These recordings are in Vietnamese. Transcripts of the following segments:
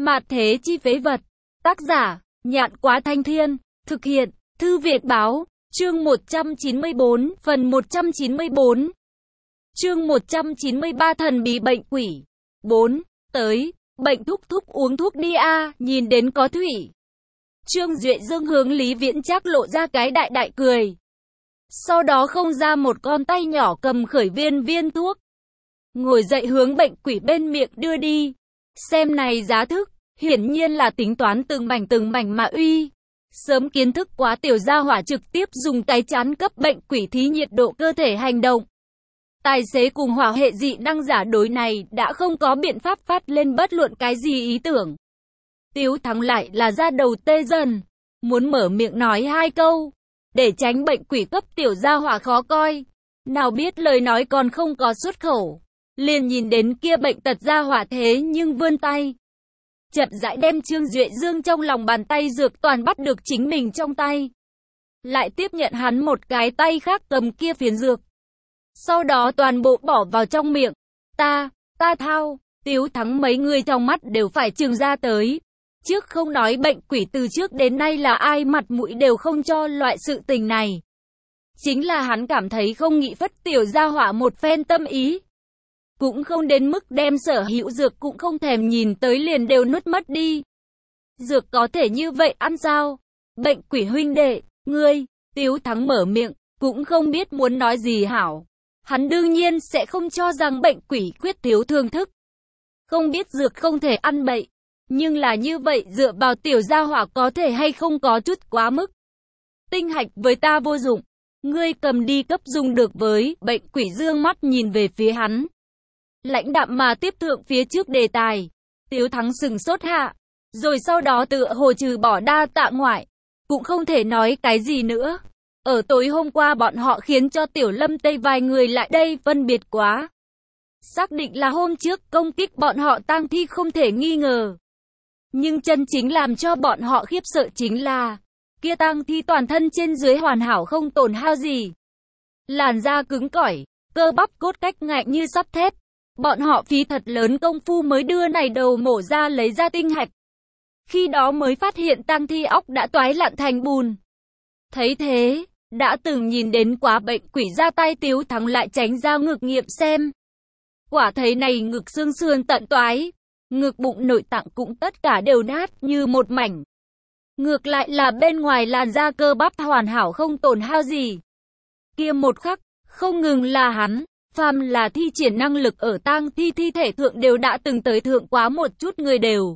Mạt thế chi phế vật. Tác giả, Nhạn Quá Thanh Thiên. Thực hiện, Thư Việt Báo. Chương 194, phần 194. Chương 193 thần bí bệnh quỷ. 4. Tới, bệnh thúc thúc uống thuốc đi a, nhìn đến có thủy. Trương Duệ Dương hướng Lý Viễn Trác lộ ra cái đại đại cười. Sau đó không ra một con tay nhỏ cầm khởi viên thuốc. Ngồi dậy hướng bệnh quỷ bên miệng đưa đi. Xem này giá thức, hiển nhiên là tính toán từng mảnh mà uy. Sớm kiến thức quá tiểu gia hỏa trực tiếp dùng cái chán cấp bệnh quỷ thí nhiệt độ cơ thể hành động. Tài xế cùng hỏa hệ dị năng giả đối này đã không có biện pháp phát lên bất luận cái gì ý tưởng. Tiếu Thắng lại là ra đầu tê dần, muốn mở miệng nói hai câu, để tránh bệnh quỷ cấp tiểu gia hỏa khó coi. Nào biết lời nói còn không có xuất khẩu, liền nhìn đến kia bệnh tật gia hỏa thế nhưng vươn tay. Chậm rãi đem Trương Duệ Dương trong lòng bàn tay dược toàn bắt được chính mình trong tay. Lại tiếp nhận hắn một cái tay khác cầm kia phiến dược. Sau đó toàn bộ bỏ vào trong miệng. Ta thao, Tiếu Thắng mấy người trong mắt đều phải trừng ra tới. Trước không nói bệnh quỷ từ trước đến nay là ai mặt mũi đều không cho loại sự tình này. Chính là hắn cảm thấy không nghĩ phất tiểu gia hỏa một phen tâm ý. Cũng không đến mức đem sở hữu dược cũng không thèm nhìn tới liền đều nuốt mất đi. Dược có thể như vậy ăn sao? Bệnh quỷ huynh đệ, ngươi, Tiếu Thắng mở miệng, cũng không biết muốn nói gì hảo. Hắn đương nhiên sẽ không cho rằng bệnh quỷ quyết thiếu thương thức. Không biết dược không thể ăn bậy. Nhưng là như vậy dựa vào tiểu gia hỏa có thể hay không có chút quá mức. Tinh hạch với ta vô dụng. Ngươi cầm đi cấp dùng được với. Bệnh quỷ dương mắt nhìn về phía hắn. Lãnh đạm mà tiếp thượng phía trước đề tài. Tiếu Thắng sừng sốt hạ. Rồi sau đó tựa hồ trừ bỏ đa tạ ngoại. Cũng không thể nói cái gì nữa. Ở tối hôm qua bọn họ khiến cho Tiểu Lâm Tây vài người lại đây phân biệt quá. Xác định là hôm trước công kích bọn họ tang thi không thể nghi ngờ. Nhưng chân chính làm cho bọn họ khiếp sợ chính là kia tang thi toàn thân trên dưới hoàn hảo không tổn hao gì. Làn da cứng cỏi, cơ bắp cốt cách ngạnh như sắt thép. Bọn họ phí thật lớn công phu mới đưa này đầu mổ ra lấy ra tinh hạch. Khi đó mới phát hiện tang thi óc đã toái lặn thành bùn. Thấy thế, đã từng nhìn đến quá bệnh quỷ ra tay Tiếu Thắng lại tránh ra ngực nghiệm xem. Quả thấy này ngực xương sườn tận toái. Ngực bụng nội tạng cũng tất cả đều nát như một mảnh. Ngược lại là bên ngoài làn da cơ bắp hoàn hảo không tổn hao gì. Kia một khắc, không ngừng là hắn, phàm là thi triển năng lực ở tang thi thi thể thượng đều đã từng tới thượng quá một chút người đều.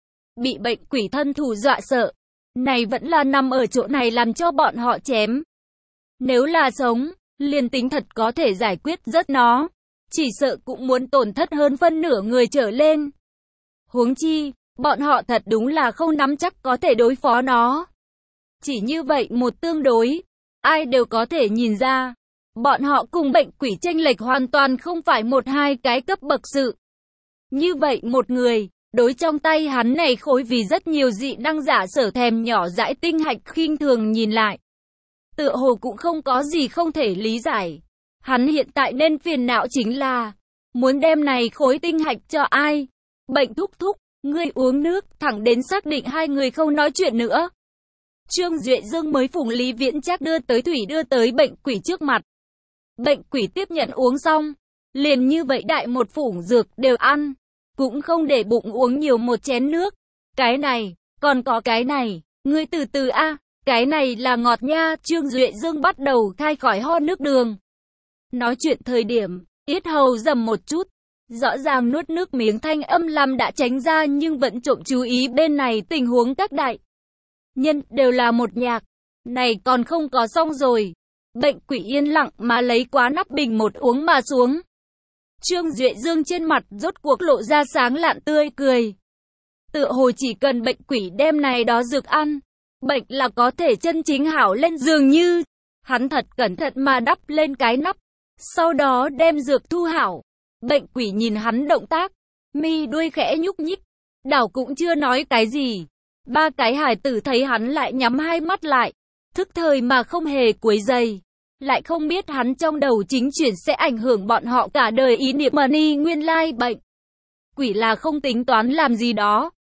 Bị bệnh quỷ thân thủ dọa sợ. Này vẫn là nằm ở chỗ này làm cho bọn họ chém. Nếu là sống, liền tính thật có thể giải quyết rất nó. Chỉ sợ cũng muốn tổn thất hơn phân nửa người trở lên. Huống chi, bọn họ thật đúng là không nắm chắc có thể đối phó nó. Chỉ như vậy một tương đối, ai đều có thể nhìn ra. Bọn họ cùng bệnh quỷ chênh lệch hoàn toàn không phải một hai cái cấp bậc sự. Như vậy một người, đối trong tay hắn này khối vì rất nhiều dị năng giả sở thèm nhỏ dãi tinh hạch khinh thường nhìn lại. Tựa hồ cũng không có gì không thể lý giải. Hắn hiện tại nên phiền não chính là muốn đem này khối tinh hạch cho ai? Bệnh thúc thúc, ngươi uống nước, thẳng đến xác định hai người không nói chuyện nữa. Trương Duệ Dương mới phủng Lý Viễn Trác đưa tới thủy đưa tới bệnh quỷ trước mặt. Bệnh quỷ tiếp nhận uống xong, liền như vậy đại một phủng dược đều ăn, cũng không để bụng uống nhiều một chén nước. Cái này, còn có cái này, ngươi từ từ a, cái này là ngọt nha. Trương Duệ Dương bắt đầu khai khỏi ho nước đường. Nói chuyện thời điểm, yết hầu dầm một chút. Rõ ràng nuốt nước miếng thanh âm làm đã tránh ra nhưng vẫn trộm chú ý bên này tình huống các đại nhân đều là một nhạc. Này còn không có xong rồi. Bệnh quỷ yên lặng mà lấy quá nắp bình một uống mà xuống. Trương Duệ Dương trên mặt rốt cuộc lộ ra sáng lạn tươi cười. Tựa hồ chỉ cần bệnh quỷ đem này đó dược ăn, bệnh là có thể chân chính hảo lên dường như. Hắn thật cẩn thận mà đắp lên cái nắp. Sau đó đem dược thu hảo. Bệnh quỷ nhìn hắn động tác, mi đuôi khẽ nhúc nhích, đảo cũng chưa nói cái gì. Ba cái hài tử thấy hắn lại nhắm hai mắt lại, thức thời mà không hề quấy rầy. Lại không biết hắn trong đầu chính chuyển sẽ ảnh hưởng bọn họ cả đời ý niệm mà ni nguyên lai bệnh. Quỷ là không tính toán làm gì đó,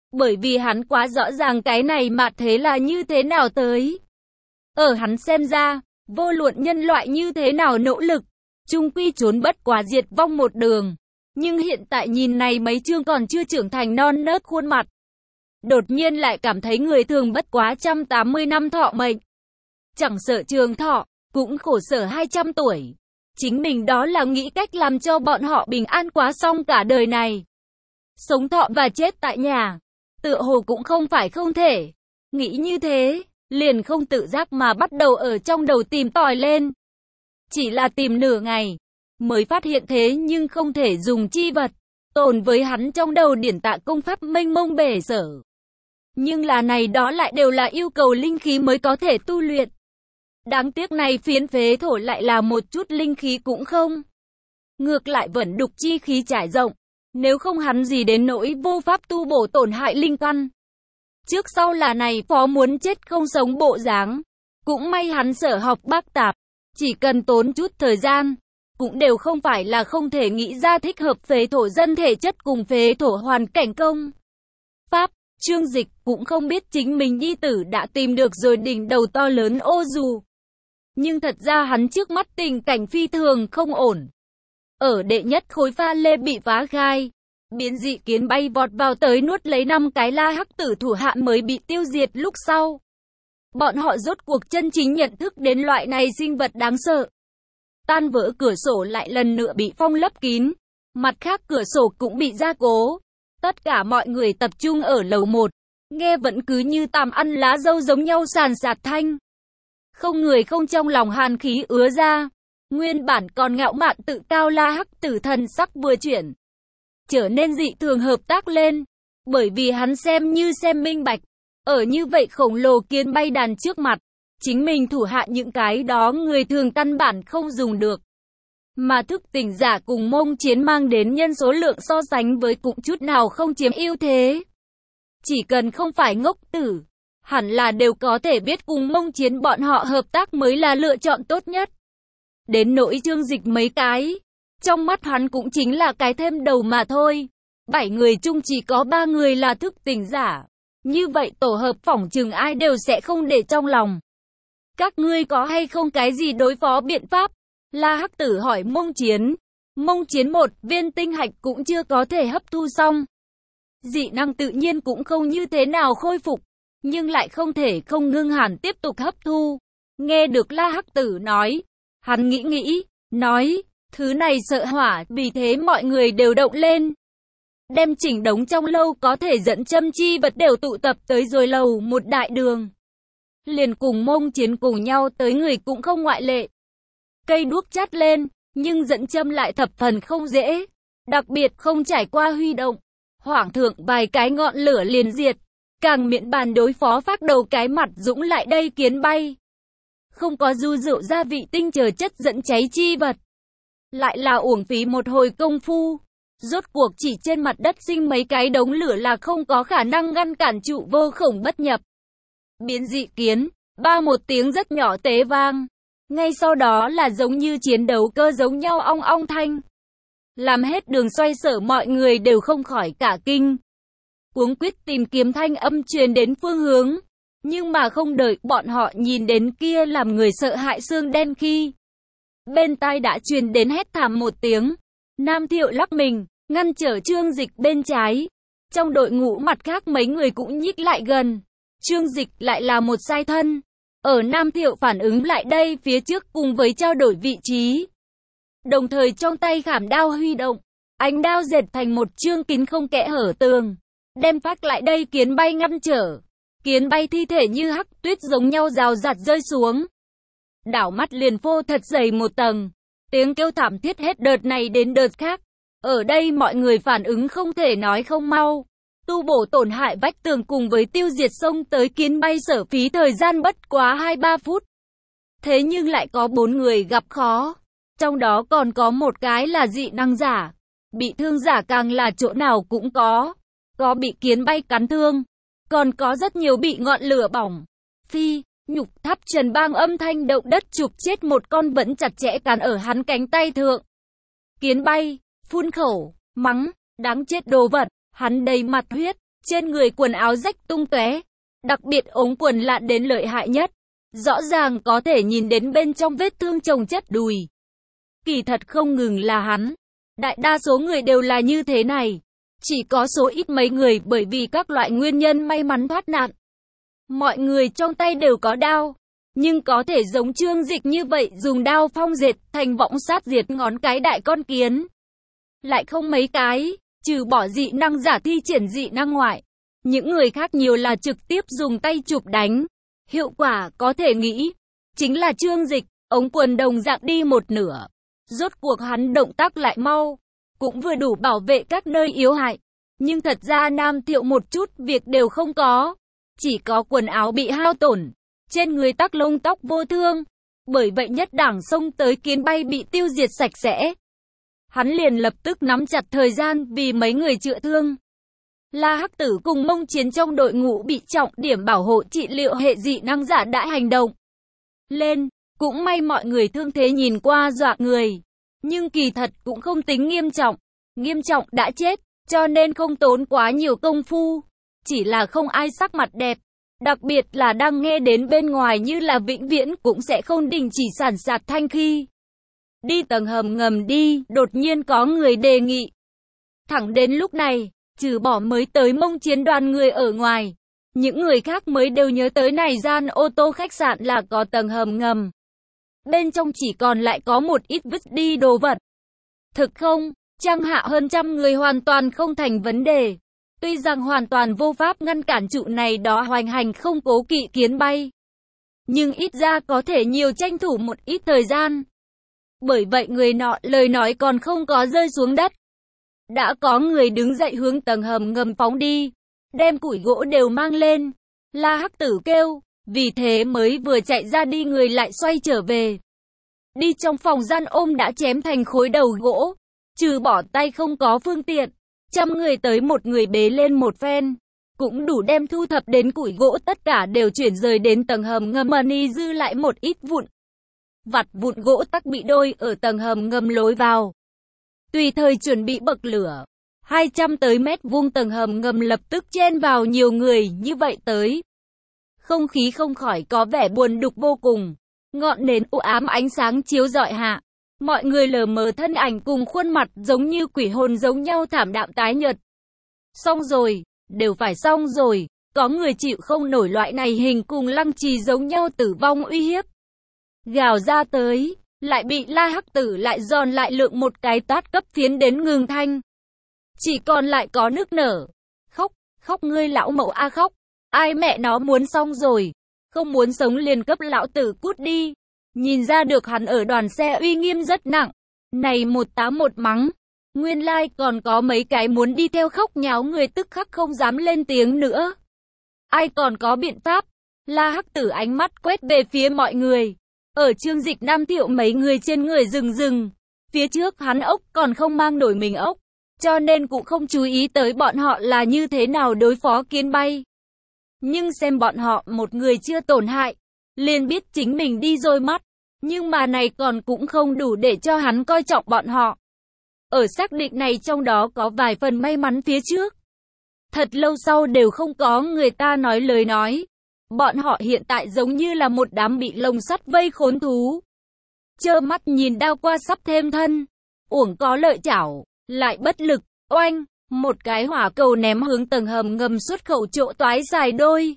Bởi vì hắn quá rõ ràng cái này mà thế là như thế nào tới. Ở hắn xem ra, vô luận nhân loại như thế nào nỗ lực, chung quy trốn bất quá diệt vong một đường. Nhưng hiện tại nhìn này mấy chương còn chưa trưởng thành non nớt khuôn mặt. Đột nhiên lại cảm thấy người thường bất quá 180 năm thọ mệnh. Chẳng sợ trường thọ, cũng khổ sở 200 tuổi. Chính mình đó là nghĩ cách làm cho bọn họ bình an quá xong cả đời này. Sống thọ và chết tại nhà, tựa hồ cũng không phải không thể. Nghĩ như thế, liền không tự giác mà bắt đầu ở trong đầu tìm tòi lên. Chỉ là tìm nửa ngày, mới phát hiện thế nhưng không thể dùng chi vật. Tồn với hắn trong đầu điển tạ công pháp mênh mông bể sở. Nhưng là này đó lại đều là yêu cầu linh khí mới có thể tu luyện. Đáng tiếc này phiến phế thổ lại là một chút linh khí cũng không. Ngược lại vẫn đục chi khí trải rộng. Nếu không hắn gì đến nỗi vô pháp tu bổ tổn hại linh căn. Trước sau là này phó muốn chết không sống bộ dáng. Cũng may hắn sở học bác tạp. Chỉ cần tốn chút thời gian. Cũng đều không phải là không thể nghĩ ra thích hợp phế thổ dân thể chất cùng phế thổ hoàn cảnh công. Pháp, Trương Dịch cũng không biết chính mình nhi tử đã tìm được rồi đỉnh đầu to lớn ô dù. Nhưng thật ra hắn trước mắt tình cảnh phi thường không ổn. Ở đệ nhất khối pha lê bị phá khai, biến dị kiến bay vọt vào tới nuốt lấy 5 cái La Hắc Tử thủ hạ mới bị tiêu diệt lúc sau. Bọn họ rốt cuộc chân chính nhận thức đến loại này sinh vật đáng sợ. Tan vỡ cửa sổ lại lần nữa bị phong lấp kín, mặt khác cửa sổ cũng bị gia cố. Tất cả mọi người tập trung ở lầu 1, nghe vẫn cứ như tằm ăn lá dâu giống nhau sàn sạt thanh. Không người không trong lòng hàn khí ứa ra. Nguyên bản còn ngạo mạn tự cao La Hắc Tử thần sắc vừa chuyển, trở nên dị thường hợp tác lên. Bởi vì hắn xem như xem minh bạch. Ở như vậy khổng lồ kiến bay đàn trước mặt, chính mình thủ hạ những cái đó người thường căn bản không dùng được. Mà thức tỉnh giả cùng Mông Chiến mang đến nhân số lượng so sánh với cũng chút nào không chiếm ưu thế. Chỉ cần không phải ngốc tử, hẳn là đều có thể biết cùng Mông Chiến bọn họ hợp tác mới là lựa chọn tốt nhất. Đến nỗi Trương Dịch mấy cái, trong mắt hắn cũng chính là cái thêm đầu mà thôi. 7 người chung chỉ có 3 người là thức tỉnh giả. Như vậy tổ hợp phỏng chừng ai đều sẽ không để trong lòng. Các ngươi có hay không cái gì đối phó biện pháp? La Hắc Tử hỏi Mông Chiến. Mông Chiến một viên tinh hạch cũng chưa có thể hấp thu xong. Dị năng tự nhiên cũng không như thế nào khôi phục, nhưng lại không thể không ngưng hẳn tiếp tục hấp thu. Nghe được La Hắc Tử nói, hắn nghĩ, nói, thứ này sợ hỏa, vì thế mọi người đều động lên. Đem chỉnh đống trong lâu có thể dẫn châm chi vật đều tụ tập tới rồi lầu một đại đường. Liền cùng Mông Chiến cùng nhau tới người cũng không ngoại lệ. Cây đuốc chát lên, nhưng dẫn châm lại thập phần không dễ. Đặc biệt không trải qua huy động. Hoảng thượng vài cái ngọn lửa liền diệt. Càng miễn bàn đối phó phát đầu cái mặt dũng lại đây kiến bay. Không có du rượu gia vị tinh chờ chất dẫn cháy chi vật. Lại là uổng phí một hồi công phu. Rốt cuộc chỉ trên mặt đất sinh mấy cái đống lửa là không có khả năng ngăn cản trụ vô khổng bất nhập. Biến dị kiến, một tiếng rất nhỏ tế vang. Ngay sau đó là giống như chiến đấu cơ giống nhau ong ong thanh. Làm hết đường xoay sở mọi người đều không khỏi cả kinh. Cuống quyết tìm kiếm thanh âm truyền đến phương hướng. Nhưng mà không đợi bọn họ nhìn đến kia làm người sợ hãi xương đen khi. Bên tai đã truyền đến hét thảm một tiếng. Nam Thiệu lắc mình, ngăn trở Trương Dịch bên trái. Trong đội ngũ mặt khác mấy người cũng nhích lại gần. Trương Dịch lại là một sai thân. Ở Nam Thiệu phản ứng lại đây phía trước cùng với trao đổi vị trí. Đồng thời trong tay khảm đao huy động. Ánh đao dệt thành một chương kín không kẽ hở tường. Đem phát lại đây kiến bay ngăn trở. Kiến bay thi thể như hắc tuyết giống nhau rào rạt rơi xuống. Đảo mắt liền phô thật dày một tầng. Tiếng kêu thảm thiết hết đợt này đến đợt khác. Ở đây mọi người phản ứng không thể nói không mau. Tu bổ tổn hại vách tường cùng với tiêu diệt sông tới kiến bay sở phí thời gian bất quá 2-3 phút. Thế nhưng lại có 4 người gặp khó. Trong đó còn có một cái là dị năng giả. Bị thương giả càng là chỗ nào cũng có. Có bị kiến bay cắn thương. Còn có rất nhiều bị ngọn lửa bỏng. Phi, nhục tháp trần bang âm thanh động đất chụp chết một con vẫn chặt chẽ cắn ở hắn cánh tay thượng. Kiến bay, phun khẩu, mắng, đáng chết đồ vật. Hắn đầy mặt huyết, Trên người quần áo rách tung tóe, đặc biệt ống quần lạn đến lợi hại nhất. Rõ ràng có thể nhìn đến bên trong vết thương chồng chất đùi. Kỳ thật không ngừng là hắn. Đại đa số người đều là như thế này. Chỉ có số ít mấy người bởi vì các loại nguyên nhân may mắn thoát nạn. Mọi người trong tay đều có đao. Nhưng có thể giống Trương Dịch như vậy dùng đao phong dệt thành võng sát diệt ngón cái đại con kiến. Lại không mấy cái, trừ bỏ dị năng giả thi triển dị năng ngoại. Những người khác nhiều là trực tiếp dùng tay chụp đánh. Hiệu quả có thể nghĩ. Chính là Trương Dịch, ống quần đồng dạng đi một nửa. Rốt cuộc hắn động tác lại mau. Cũng vừa đủ bảo vệ các nơi yếu hại. Nhưng thật ra Nam Thiệu một chút việc đều không có. Chỉ có quần áo bị hao tổn. Trên người tắc lông tóc vô thương. Bởi vậy nhất đảng xông tới kiến bay bị tiêu diệt sạch sẽ. Hắn liền lập tức nắm chặt thời gian vì mấy người chữa thương. La Hắc Tử cùng Mông Chiến trong đội ngũ bị trọng điểm bảo hộ trị liệu hệ dị năng giả đã hành động lên. Cũng may mọi người thương thế nhìn qua dọa người. Nhưng kỳ thật cũng không tính nghiêm trọng. Nghiêm trọng đã chết, cho nên không tốn quá nhiều công phu. Chỉ là không ai sắc mặt đẹp. Đặc biệt là đang nghe đến bên ngoài như là vĩnh viễn cũng sẽ không đình chỉ sản sạt thanh khi. Đi tầng hầm ngầm đi, đột nhiên có người đề nghị. Thẳng đến lúc này, trừ bỏ mới tới Mông Chiến đoàn người ở ngoài. Những người khác mới đều nhớ tới này gian ô tô khách sạn là có tầng hầm ngầm. Bên trong chỉ còn lại có một ít vứt đi đồ vật. Thực không, trang hạ hơn 100 người hoàn toàn không thành vấn đề. Tuy rằng hoàn toàn vô pháp ngăn cản trụ này đó hoành hành không cố kỵ kiến bay. Nhưng ít ra có thể nhiều tranh thủ một ít thời gian. Bởi vậy người nọ lời nói còn không có rơi xuống đất. Đã có người đứng dậy hướng tầng hầm ngầm phóng đi. Đem củi gỗ đều mang lên. La Hắc Tử kêu. Vì thế mới vừa chạy ra đi người lại xoay trở về. Đi trong phòng gian ôm đã chém thành khối đầu gỗ. Trừ bỏ tay không có phương tiện. 100 người tới một người bế lên một phen. Cũng đủ đem thu thập đến củi gỗ tất cả đều chuyển rời đến tầng hầm ngầm ni dư lại một ít vụn. Vặt vụn gỗ tắc bị đôi ở tầng hầm ngầm lối vào. Tùy thời chuẩn bị bậc lửa. 200 tới mét vuông tầng hầm ngầm lập tức chen vào nhiều người như vậy tới. Không khí không khỏi có vẻ buồn đục vô cùng. Ngọn nến u ám ánh sáng chiếu rọi hạ. Mọi người lờ mờ thân ảnh cùng khuôn mặt giống như quỷ hồn giống nhau thảm đạm tái nhợt. Xong rồi, đều phải xong rồi. Có người chịu không nổi loại này hình cùng Lăng Trì giống nhau tử vong uy hiếp. Gào ra tới, lại bị La Hắc Tử lại giòn lại lượng một cái tát cấp phiến đến ngừng thanh. Chỉ còn lại có nức nở. Khóc, khóc ngươi lão mẫu a khóc. Ai mẹ nó muốn xong rồi. Không muốn sống liền cấp lão tử cút đi. Nhìn ra được hắn ở đoàn xe uy nghiêm rất nặng. Này một tá một mắng. Nguyên lai còn có mấy cái muốn đi theo khóc nháo người tức khắc không dám lên tiếng nữa. Ai còn có biện pháp? La Hắc Tử ánh mắt quét về phía mọi người. Ở Trương Dịch Nam Thiệu mấy người trên người rừng. Phía trước hắn ốc còn không mang nổi mình ốc. Cho nên cũng không chú ý tới bọn họ là như thế nào đối phó kiến bay. Nhưng xem bọn họ một người chưa tổn hại. Liền biết chính mình đi rồi mắt. Nhưng mà này còn cũng không đủ để cho hắn coi trọng bọn họ. Ở xác định này trong đó có vài phần may mắn phía trước. Thật lâu sau đều không có người ta nói lời nói. Bọn họ hiện tại giống như là một đám bị lồng sắt vây khốn thú. Trơ mắt nhìn đao qua sắp thêm thân. Uổng có lợi chảo, lại bất lực, oanh. Một cái hỏa cầu ném hướng tầng hầm ngầm xuất khẩu chỗ toái dài đôi.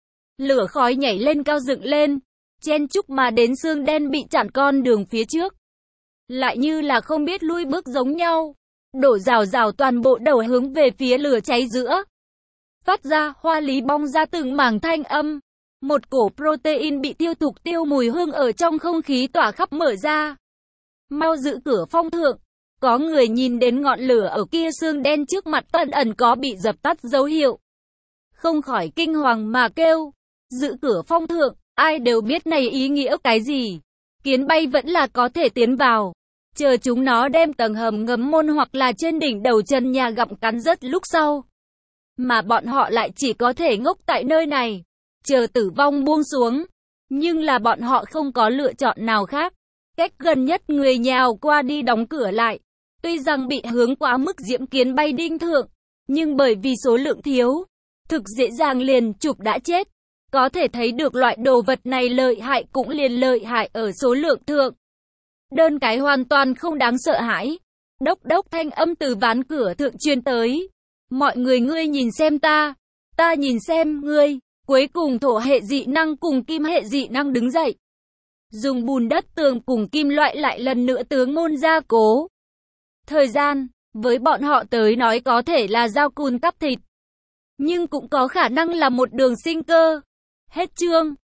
Lửa khói nhảy lên cao dựng lên. Chen chúc mà đến xương đen bị chặn con đường phía trước. Lại như là không biết lui bước giống nhau. Đổ rào rào toàn bộ đầu hướng về phía lửa cháy giữa. Phát ra hoa lý bong ra từng mảng thanh âm. Một cổ protein bị tiêu thục tiêu mùi hương ở trong không khí tỏa khắp mở ra. Mau giữ cửa phong thượng. Có người nhìn đến ngọn lửa ở kia xương đen trước mặt ẩn ẩn có bị dập tắt dấu hiệu. Không khỏi kinh hoàng mà kêu. Giữ cửa phong thượng, ai đều biết này ý nghĩa cái gì. Kiến bay vẫn là có thể tiến vào. Chờ chúng nó đem tầng hầm ngầm môn hoặc là trên đỉnh đầu chân nhà gặm cắn rớt lúc sau. Mà bọn họ lại chỉ có thể ngốc tại nơi này. Chờ tử vong buông xuống. Nhưng là bọn họ không có lựa chọn nào khác. Cách gần nhất người nhào qua đi đóng cửa lại. Tuy rằng bị hướng quá mức diễm kiến bay đinh thượng. Nhưng bởi vì số lượng thiếu. thực dễ dàng liền chụp đã chết. Có thể thấy được loại đồ vật này lợi hại cũng liền lợi hại ở số lượng thượng. Đơn cái hoàn toàn không đáng sợ hãi. Đốc đốc thanh âm từ ván cửa thượng truyền tới. Mọi người ngươi nhìn xem ta nhìn xem ngươi. Cuối cùng thổ hệ dị năng cùng kim hệ dị năng đứng dậy. Dùng bùn đất tường cùng kim loại lại lần nữa tướng môn gia cố. Thời gian, với bọn họ tới nói có thể là dao cùn cắt thịt. Nhưng cũng có khả năng là một đường sinh cơ. Hết chương.